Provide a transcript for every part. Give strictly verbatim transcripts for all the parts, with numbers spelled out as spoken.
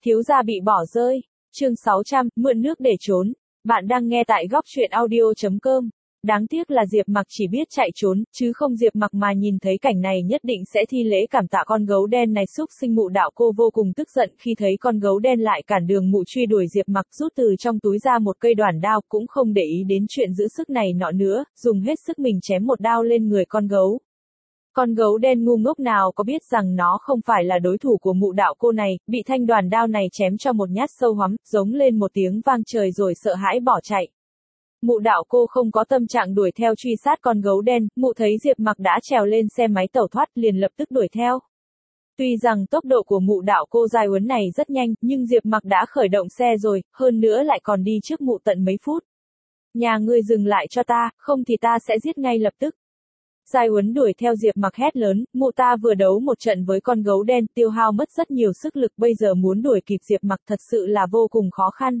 Thiếu gia bị bỏ rơi. Chương sáu trăm, mượn nước để trốn. Bạn đang nghe tại góc truyện audio chấm com. Đáng tiếc là Diệp Mặc chỉ biết chạy trốn, chứ không Diệp Mặc mà nhìn thấy cảnh này nhất định sẽ thi lễ cảm tạ con gấu đen này. Xúc sinh Mụ Đạo Cô vô cùng tức giận khi thấy con gấu đen lại cản đường mụ truy đuổi Diệp Mặc, rút từ trong túi ra một cây đoản đao, cũng không để ý đến chuyện giữ sức này nọ nữa, dùng hết sức mình chém một đao lên người con gấu. Con gấu đen ngu ngốc nào có biết rằng nó không phải là đối thủ của Mụ Đạo Cô này, bị thanh đoản đao này chém cho một nhát sâu hoắm, giống lên một tiếng vang trời rồi sợ hãi bỏ chạy. Mụ Đạo Cô không có tâm trạng đuổi theo truy sát con gấu đen, mụ thấy Diệp Mặc đã trèo lên xe máy tẩu thoát liền lập tức đuổi theo. Tuy rằng tốc độ của Mụ Đạo Cô Giai Uấn này rất nhanh, nhưng Diệp Mặc đã khởi động xe rồi, hơn nữa lại còn đi trước mụ tận mấy phút. Nhà ngươi dừng lại cho ta, không thì ta sẽ giết ngay lập tức. Giai Uấn đuổi theo Diệp Mặc hét lớn, mụ ta vừa đấu một trận với con gấu đen, tiêu hao mất rất nhiều sức lực, bây giờ muốn đuổi kịp Diệp Mặc thật sự là vô cùng khó khăn.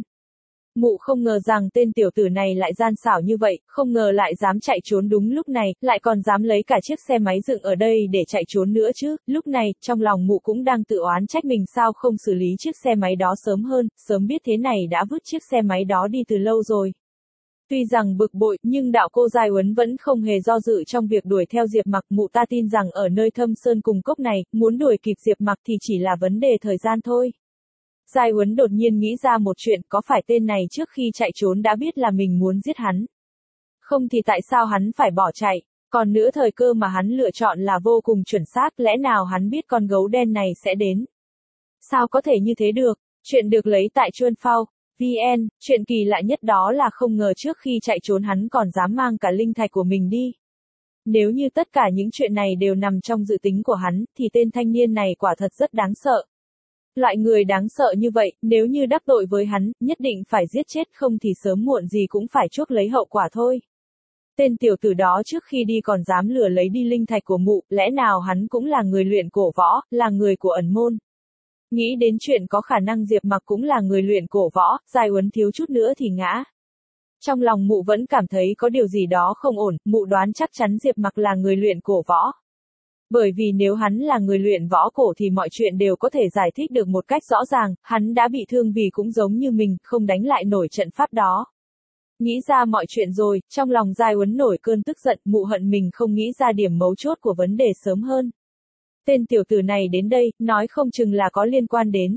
Mụ không ngờ rằng tên tiểu tử này lại gian xảo như vậy, không ngờ lại dám chạy trốn đúng lúc này, lại còn dám lấy cả chiếc xe máy dựng ở đây để chạy trốn nữa chứ. Lúc này, trong lòng mụ cũng đang tự oán trách mình sao không xử lý chiếc xe máy đó sớm hơn, sớm biết thế này đã vứt chiếc xe máy đó đi từ lâu rồi. Tuy rằng bực bội, nhưng Đạo Cô Giai Uấn vẫn không hề do dự trong việc đuổi theo Diệp Mặc. Mụ ta tin rằng ở nơi thâm sơn cùng cốc này, muốn đuổi kịp Diệp Mặc thì chỉ là vấn đề thời gian thôi. Giai Uấn đột nhiên nghĩ ra một chuyện, có phải tên này trước khi chạy trốn đã biết là mình muốn giết hắn? Không thì tại sao hắn phải bỏ chạy? Còn nữa thời cơ mà hắn lựa chọn là vô cùng chuẩn xác, lẽ nào hắn biết con gấu đen này sẽ đến? Sao có thể như thế được? Chuyện được lấy tại Chuan Phao. vê en, chuyện kỳ lạ nhất đó là không ngờ trước khi chạy trốn hắn còn dám mang cả linh thạch của mình đi. Nếu như tất cả những chuyện này đều nằm trong dự tính của hắn, thì tên thanh niên này quả thật rất đáng sợ. Loại người đáng sợ như vậy, nếu như đắc tội với hắn, nhất định phải giết chết, không thì sớm muộn gì cũng phải chuốc lấy hậu quả thôi. Tên tiểu tử đó trước khi đi còn dám lừa lấy đi linh thạch của mụ, lẽ nào hắn cũng là người luyện cổ võ, là người của ẩn môn. Nghĩ đến chuyện có khả năng Diệp Mặc cũng là người luyện cổ võ, Giai Uấn thiếu chút nữa thì ngã. Trong lòng mụ vẫn cảm thấy có điều gì đó không ổn, mụ đoán chắc chắn Diệp Mặc là người luyện cổ võ. Bởi vì nếu hắn là người luyện võ cổ thì mọi chuyện đều có thể giải thích được một cách rõ ràng, hắn đã bị thương vì cũng giống như mình, không đánh lại nổi trận pháp đó. Nghĩ ra mọi chuyện rồi, trong lòng Giai Uấn nổi cơn tức giận, mụ hận mình không nghĩ ra điểm mấu chốt của vấn đề sớm hơn. Tên tiểu tử này đến đây, nói không chừng là có liên quan đến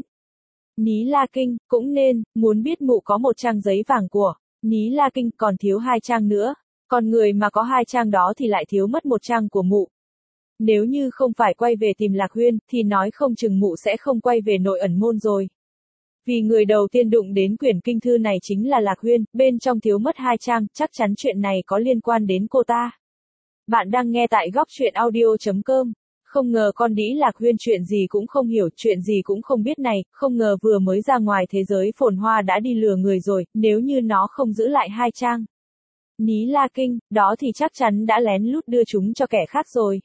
Ní La Kinh, cũng nên, muốn biết mụ có một trang giấy vàng của Ní La Kinh, còn thiếu hai trang nữa. Còn người mà có hai trang đó thì lại thiếu mất một trang của mụ. Nếu như không phải quay về tìm Lạc Huyên, thì nói không chừng mụ sẽ không quay về nội ẩn môn rồi. Vì người đầu tiên đụng đến quyển kinh thư này chính là Lạc Huyên, bên trong thiếu mất hai trang, chắc chắn chuyện này có liên quan đến cô ta. Bạn đang nghe tại góc truyện audio chấm com. Không ngờ con đĩ Lạc Huyên chuyện gì cũng không hiểu, chuyện gì cũng không biết này, không ngờ vừa mới ra ngoài thế giới phồn hoa đã đi lừa người rồi, nếu như nó không giữ lại hai trang Ní La Kinh, đó thì chắc chắn đã lén lút đưa chúng cho kẻ khác rồi.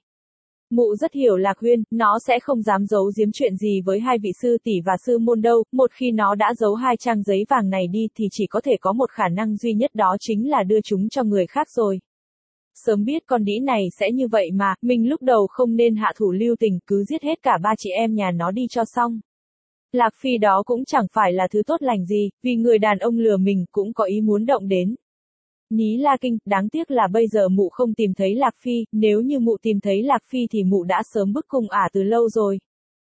Mụ rất hiểu Lạc Huyên, nó sẽ không dám giấu giếm chuyện gì với hai vị sư tỷ và sư môn đâu, một khi nó đã giấu hai trang giấy vàng này đi thì chỉ có thể có một khả năng duy nhất, đó chính là đưa chúng cho người khác rồi. Sớm biết con đĩ này sẽ như vậy mà, mình lúc đầu không nên hạ thủ lưu tình, cứ giết hết cả ba chị em nhà nó đi cho xong. Lạc Phi đó cũng chẳng phải là thứ tốt lành gì, vì người đàn ông lừa mình cũng có ý muốn động đến Ní La Kinh, đáng tiếc là bây giờ mụ không tìm thấy Lạc Phi, nếu như mụ tìm thấy Lạc Phi thì mụ đã sớm bức cung ả từ lâu rồi.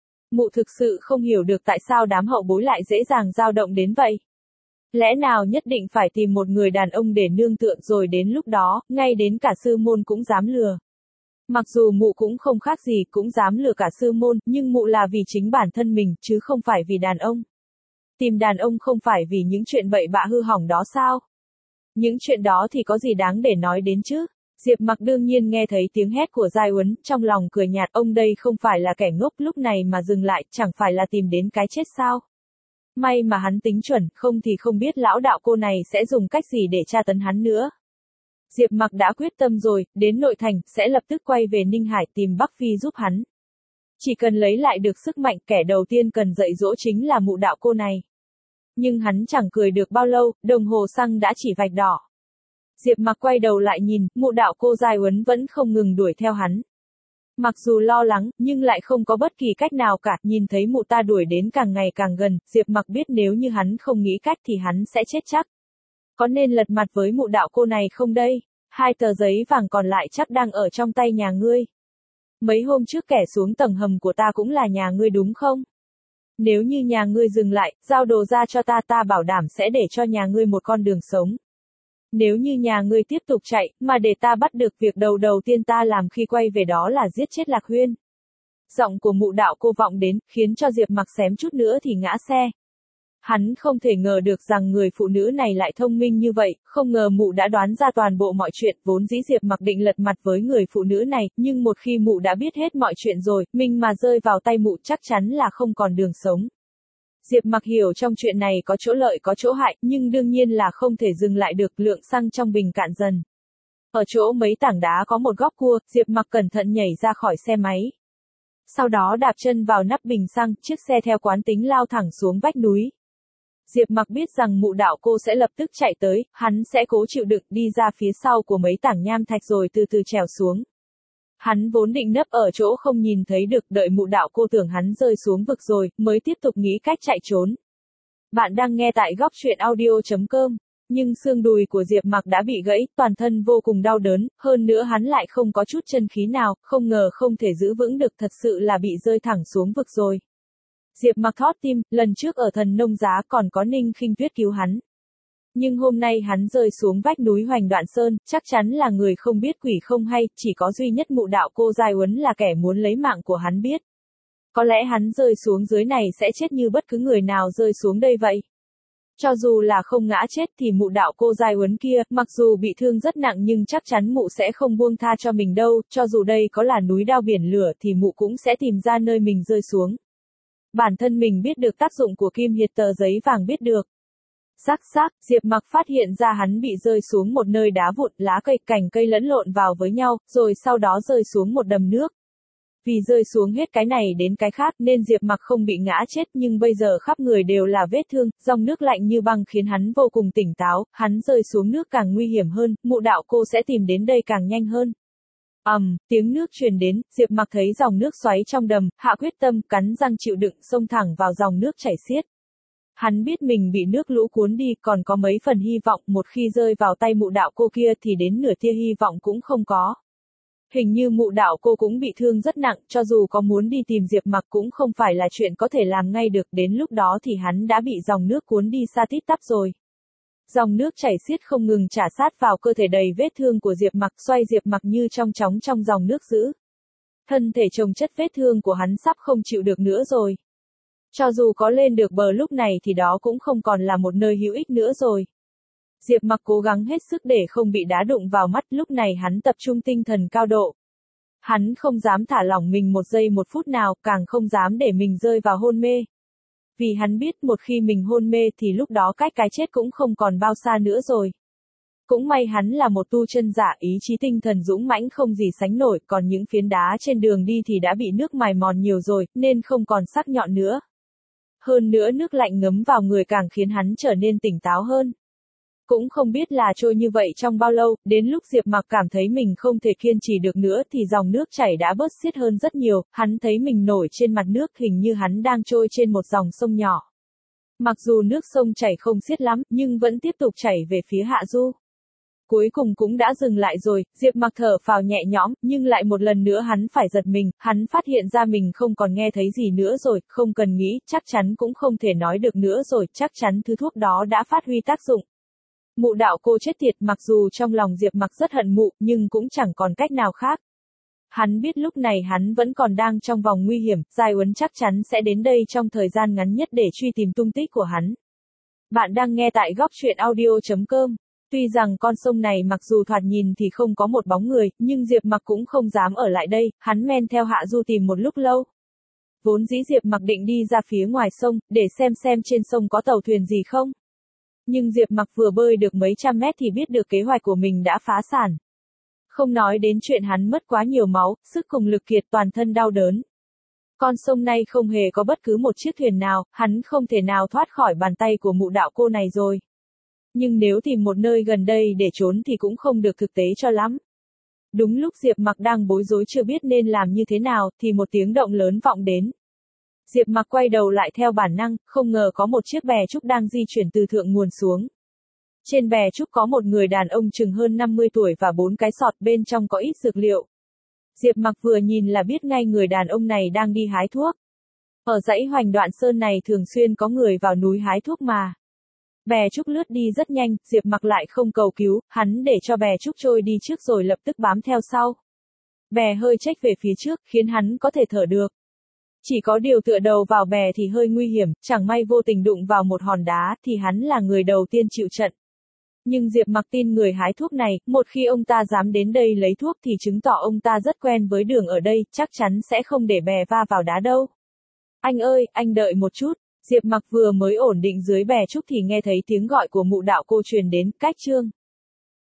Mụ thực sự không hiểu được tại sao đám hậu bối lại dễ dàng dao động đến vậy. Lẽ nào nhất định phải tìm một người đàn ông để nương tựa, rồi đến lúc đó, ngay đến cả sư môn cũng dám lừa. Mặc dù mụ cũng không khác gì, cũng dám lừa cả sư môn, nhưng mụ là vì chính bản thân mình, chứ không phải vì đàn ông. Tìm đàn ông không phải vì những chuyện bậy bạ hư hỏng đó sao? Những chuyện đó thì có gì đáng để nói đến chứ? Diệp Mặc đương nhiên nghe thấy tiếng hét của Giai Uấn, trong lòng cười nhạt, ông đây không phải là kẻ ngốc, lúc này mà dừng lại, chẳng phải là tìm đến cái chết sao? May mà hắn tính chuẩn, không thì không biết lão đạo cô này sẽ dùng cách gì để tra tấn hắn nữa. Diệp Mặc đã quyết tâm rồi, đến nội thành, sẽ lập tức quay về Ninh Hải tìm Bắc Phi giúp hắn. Chỉ cần lấy lại được sức mạnh, kẻ đầu tiên cần dạy dỗ chính là Mụ Đạo Cô này. Nhưng hắn chẳng cười được bao lâu, đồng hồ xăng đã chỉ vạch đỏ. Diệp Mặc quay đầu lại nhìn, Mụ Đạo Cô Giai Uấn vẫn không ngừng đuổi theo hắn. Mặc dù lo lắng, nhưng lại không có bất kỳ cách nào cả, nhìn thấy mụ ta đuổi đến càng ngày càng gần, Diệp Mặc biết nếu như hắn không nghĩ cách thì hắn sẽ chết chắc. Có nên lật mặt với mụ đạo cô này không đây? Hai tờ giấy vàng còn lại chắc đang ở trong tay nhà ngươi. Mấy hôm trước kẻ xuống tầng hầm của ta cũng là nhà ngươi đúng không? Nếu như nhà ngươi dừng lại, giao đồ ra cho ta, ta bảo đảm sẽ để cho nhà ngươi một con đường sống. Nếu như nhà ngươi tiếp tục chạy, mà để ta bắt được, việc đầu đầu tiên ta làm khi quay về đó là giết chết Lạc Huyên. Giọng của mụ đạo cô vọng đến, khiến cho Diệp Mặc xém chút nữa thì ngã xe. Hắn không thể ngờ được rằng người phụ nữ này lại thông minh như vậy, không ngờ mụ đã đoán ra toàn bộ mọi chuyện, vốn dĩ Diệp Mặc định lật mặt với người phụ nữ này, nhưng một khi mụ đã biết hết mọi chuyện rồi, mình mà rơi vào tay mụ chắc chắn là không còn đường sống. Diệp Mặc hiểu trong chuyện này có chỗ lợi có chỗ hại, nhưng đương nhiên là không thể dừng lại được, lượng xăng trong bình cạn dần. Ở chỗ mấy tảng đá có một góc cua, Diệp Mặc cẩn thận nhảy ra khỏi xe máy. Sau đó đạp chân vào nắp bình xăng, chiếc xe theo quán tính lao thẳng xuống vách núi. Diệp Mặc biết rằng mụ đạo cô sẽ lập tức chạy tới, hắn sẽ cố chịu đựng đi ra phía sau của mấy tảng nham thạch rồi từ từ trèo xuống. Hắn vốn định nấp ở chỗ không nhìn thấy được, đợi mụ đạo cô tưởng hắn rơi xuống vực rồi, mới tiếp tục nghĩ cách chạy trốn. Bạn đang nghe tại góc truyện audio chấm com. Nhưng xương đùi của Diệp Mặc đã bị gãy, toàn thân vô cùng đau đớn, hơn nữa hắn lại không có chút chân khí nào, không ngờ không thể giữ vững được, thật sự là bị rơi thẳng xuống vực rồi. Diệp Mặc thót tim, lần trước ở Thần Nông Giá còn có Ninh Khinh Tuyết cứu hắn. Nhưng hôm nay hắn rơi xuống vách núi Hoành Đoạn Sơn, chắc chắn là người không biết quỷ không hay, chỉ có duy nhất mụ đạo cô Giai Uấn là kẻ muốn lấy mạng của hắn biết. Có lẽ hắn rơi xuống dưới này sẽ chết như bất cứ người nào rơi xuống đây vậy. Cho dù là không ngã chết thì mụ đạo cô Giai Uấn kia, mặc dù bị thương rất nặng nhưng chắc chắn mụ sẽ không buông tha cho mình đâu, cho dù đây có là núi đao biển lửa thì mụ cũng sẽ tìm ra nơi mình rơi xuống. Bản thân mình biết được tác dụng của kim hiệt, tờ giấy vàng biết được. Rắc rắc, Diệp Mặc phát hiện ra hắn bị rơi xuống một nơi đá vụn, lá cây, cành cây lẫn lộn vào với nhau, rồi sau đó rơi xuống một đầm nước. Vì rơi xuống hết cái này đến cái khác nên Diệp Mặc không bị ngã chết, nhưng bây giờ khắp người đều là vết thương, dòng nước lạnh như băng khiến hắn vô cùng tỉnh táo, hắn rơi xuống nước càng nguy hiểm hơn, mụ đạo cô sẽ tìm đến đây càng nhanh hơn. ầm, um, tiếng nước truyền đến, Diệp Mặc thấy dòng nước xoáy trong đầm, hạ quyết tâm, cắn răng chịu đựng, xông thẳng vào dòng nước chảy xiết. Hắn biết mình bị nước lũ cuốn đi, còn có mấy phần hy vọng, một khi rơi vào tay mụ đạo cô kia thì đến nửa tia hy vọng cũng không có. Hình như mụ đạo cô cũng bị thương rất nặng, cho dù có muốn đi tìm Diệp Mặc cũng không phải là chuyện có thể làm ngay được, đến lúc đó thì hắn đã bị dòng nước cuốn đi xa tít tắp rồi. Dòng nước chảy xiết không ngừng trả sát vào cơ thể đầy vết thương của Diệp Mặc, xoay Diệp Mặc như trong chóng trong dòng nước dữ. Thân thể chồng chất vết thương của hắn sắp không chịu được nữa rồi. Cho dù có lên được bờ lúc này thì đó cũng không còn là một nơi hữu ích nữa rồi. Diệp Mặc cố gắng hết sức để không bị đá đụng vào mắt, lúc này hắn tập trung tinh thần cao độ. Hắn không dám thả lỏng mình một giây một phút nào, càng không dám để mình rơi vào hôn mê. Vì hắn biết một khi mình hôn mê thì lúc đó cách cái chết cũng không còn bao xa nữa rồi. Cũng may hắn là một tu chân giả, ý chí tinh thần dũng mãnh không gì sánh nổi, còn những phiến đá trên đường đi thì đã bị nước mài mòn nhiều rồi, nên không còn sắc nhọn nữa. Hơn nữa nước lạnh ngấm vào người càng khiến hắn trở nên tỉnh táo hơn. Cũng không biết là trôi như vậy trong bao lâu, đến lúc Diệp Mặc cảm thấy mình không thể kiên trì được nữa thì dòng nước chảy đã bớt xiết hơn rất nhiều, hắn thấy mình nổi trên mặt nước, hình như hắn đang trôi trên một dòng sông nhỏ. Mặc dù nước sông chảy không xiết lắm, nhưng vẫn tiếp tục chảy về phía hạ du. Cuối cùng cũng đã dừng lại rồi, Diệp Mặc thở phào nhẹ nhõm, nhưng lại một lần nữa hắn phải giật mình, hắn phát hiện ra mình không còn nghe thấy gì nữa rồi, không cần nghĩ, chắc chắn cũng không thể nói được nữa rồi, chắc chắn thứ thuốc đó đã phát huy tác dụng. Mụ đạo cô chết tiệt, mặc dù trong lòng Diệp Mặc rất hận mụ, nhưng cũng chẳng còn cách nào khác. Hắn biết lúc này hắn vẫn còn đang trong vòng nguy hiểm, Giai Uấn chắc chắn sẽ đến đây trong thời gian ngắn nhất để truy tìm tung tích của hắn. Bạn đang nghe tại góc truyện audio chấm com. Tuy rằng con sông này mặc dù thoạt nhìn thì không có một bóng người, nhưng Diệp Mặc cũng không dám ở lại đây, hắn men theo hạ du tìm một lúc lâu. Vốn dĩ Diệp Mặc định đi ra phía ngoài sông, để xem xem trên sông có tàu thuyền gì không. Nhưng Diệp Mặc vừa bơi được mấy trăm mét thì biết được kế hoạch của mình đã phá sản. Không nói đến chuyện hắn mất quá nhiều máu, sức cùng lực kiệt, toàn thân đau đớn. Con sông này không hề có bất cứ một chiếc thuyền nào, hắn không thể nào thoát khỏi bàn tay của mụ đạo cô này rồi. Nhưng nếu tìm một nơi gần đây để trốn thì cũng không được thực tế cho lắm. Đúng lúc Diệp Mặc đang bối rối chưa biết nên làm như thế nào, thì một tiếng động lớn vọng đến. Diệp Mặc quay đầu lại theo bản năng, không ngờ có một chiếc bè trúc đang di chuyển từ thượng nguồn xuống. Trên bè trúc có một người đàn ông chừng hơn năm mươi tuổi và bốn cái sọt bên trong có ít dược liệu. Diệp Mặc vừa nhìn là biết ngay người đàn ông này đang đi hái thuốc. Ở dãy Hoành Đoạn Sơn này thường xuyên có người vào núi hái thuốc mà. Bè trúc lướt đi rất nhanh, Diệp Mặc lại không cầu cứu, hắn để cho bè trúc trôi đi trước rồi lập tức bám theo sau. Bè hơi chếch về phía trước, khiến hắn có thể thở được. Chỉ có điều tựa đầu vào bè thì hơi nguy hiểm, chẳng may vô tình đụng vào một hòn đá thì hắn là người đầu tiên chịu trận. Nhưng Diệp Mặc tin người hái thuốc này, một khi ông ta dám đến đây lấy thuốc thì chứng tỏ ông ta rất quen với đường ở đây, chắc chắn sẽ không để bè va vào đá đâu. Anh ơi, anh đợi một chút. Diệp Mặc vừa mới ổn định dưới bè trúc thì nghe thấy tiếng gọi của Mụ Đạo Cô truyền đến, cách chương.